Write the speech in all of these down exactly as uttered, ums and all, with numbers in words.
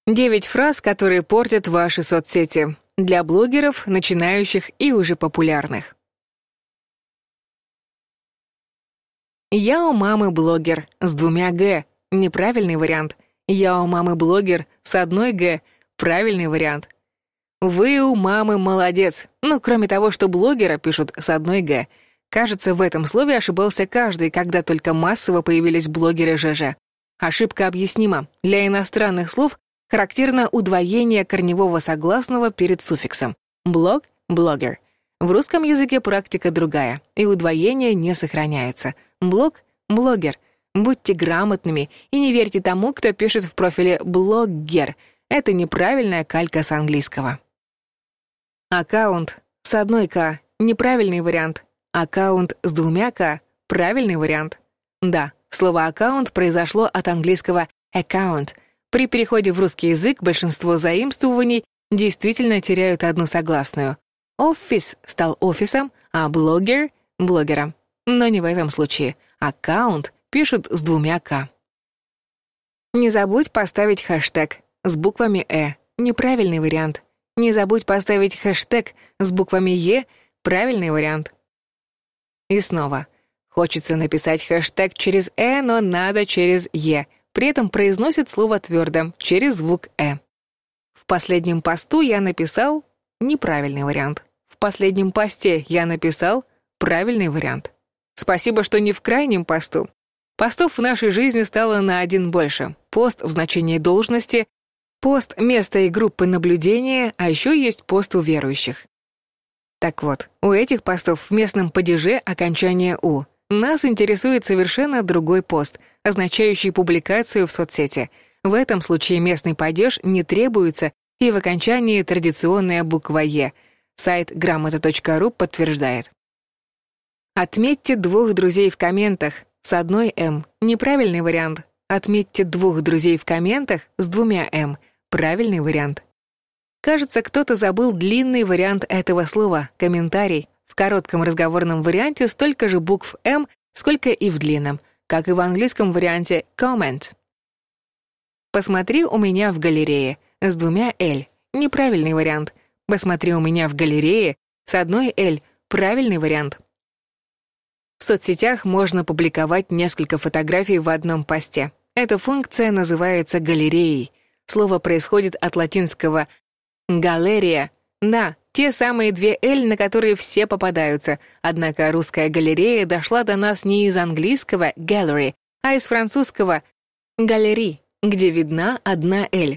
Девять фраз, которые портят ваши соцсети. Для блогеров, начинающих и уже популярных. Я у мамы блогер с двумя «г». Неправильный вариант. Я у мамы блогер с одной «г». Правильный вариант. Вы у мамы молодец. Ну, кроме того, что блогера пишут с одной «г». Кажется, в этом слове ошибался каждый, когда только массово появились блогеры ЖЖ. Ошибка объяснима. Для иностранных слов характерно удвоение корневого согласного перед суффиксом. Блог — блогер. В русском языке практика другая, и удвоения не сохраняются. Блог — блогер. Будьте грамотными и не верьте тому, кто пишет в профиле «блоггер». Это неправильная калька с английского. Аккаунт с одной «к» — неправильный вариант. Аккаунт с двумя «к» — правильный вариант. Да, слово «аккаунт» произошло от английского «account». При переходе в русский язык большинство заимствований действительно теряют одну согласную. Офис стал офисом, а блогер — блогером. Но не в этом случае. Аккаунт пишут с двумя «к». Не забудь поставить хэштег с буквами «э». Неправильный вариант. Не забудь поставить хэштег с буквами «е». Правильный вариант. И снова. Хочется написать хэштег через «э», но надо через «е». При этом произносит слово твердо, через звук «э». В последнем посту я написал неправильный вариант. В последнем посте я написал правильный вариант. Спасибо, что не в крайнем посту. Постов в нашей жизни стало на один больше. Пост в значении должности, пост места и группы наблюдения, а еще есть пост у верующих. Так вот, у этих постов в местном падеже окончание «у». Нас интересует совершенно другой пост, означающий публикацию в соцсети. В этом случае местный падеж не требуется, и в окончании традиционная буква «е». Сайт грамота точка ру подтверждает. Отметьте двух друзей в комментах с одной «м». Неправильный вариант. Отметьте двух друзей в комментах с двумя «м». Правильный вариант. Кажется, кто-то забыл длинный вариант этого слова — комментарий. В коротком разговорном варианте столько же букв «м», сколько и в длинном, как и в английском варианте comment. «Посмотри у меня в галерее» с двумя «л». Неправильный вариант. «Посмотри у меня в галерее» с одной «л». Правильный вариант. В соцсетях можно публиковать несколько фотографий в одном посте. Эта функция называется галереей. Слово происходит от латинского «галерия». Да, те самые две «л», на которые все попадаются. Однако русская галерея дошла до нас не из английского «gallery», а из французского «галери», где видна одна «л».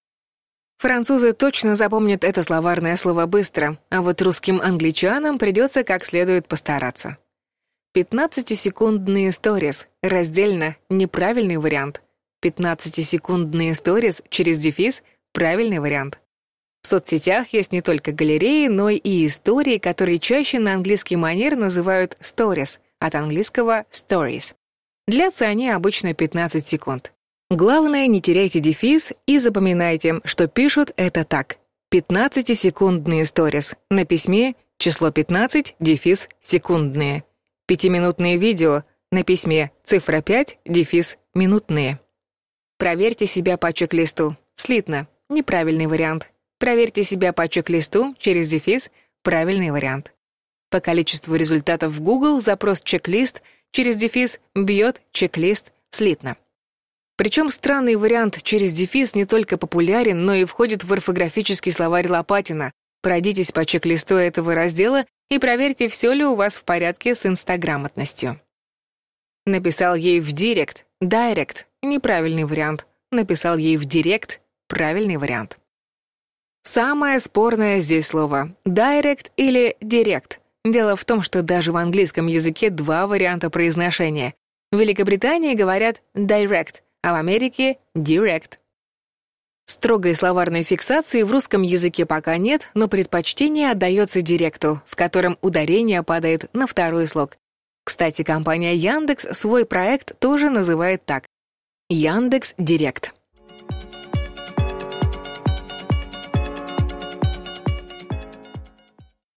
Французы точно запомнят это словарное слово быстро, а вот русским англичанам придется как следует постараться. пятнадцатисекундные сторис. Раздельно. Неправильный вариант. пятнадцатисекундные сторис через дефис. Правильный вариант. В соцсетях есть не только галереи, но и истории, которые чаще на английский манер называют stories, от английского stories. Длятся они обычно пятнадцать секунд. Главное, не теряйте дефис и запоминайте, что пишут это так. пятнадцатисекундные сторис. На письме число пятнадцать, дефис, секундные. Пятиминутные видео. На письме цифра пять, дефис, минутные. Проверьте себя по чек-листу. Слитно. Неправильный вариант. Проверьте себя по чек-листу через дефис. Правильный вариант. По количеству результатов в Google запрос «чек-лист» через дефис бьет «чек-лист» слитно. Причем странный вариант через дефис не только популярен, но и входит в орфографический словарь Лопатина. Пройдитесь по чек-листу этого раздела и проверьте, все ли у вас в порядке с инстаграмотностью. Написал ей в директ, директ, неправильный вариант. Написал ей в директ, правильный вариант. Самое спорное здесь слово «direct» или «direct». Дело в том, что даже в английском языке два варианта произношения. В Великобритании говорят «direct», а в Америке «direct». Строгой словарной фиксации в русском языке пока нет, но предпочтение отдается директу, в котором ударение падает на второй слог. Кстати, компания Яндекс свой проект тоже называет так — Яндекс.Директ.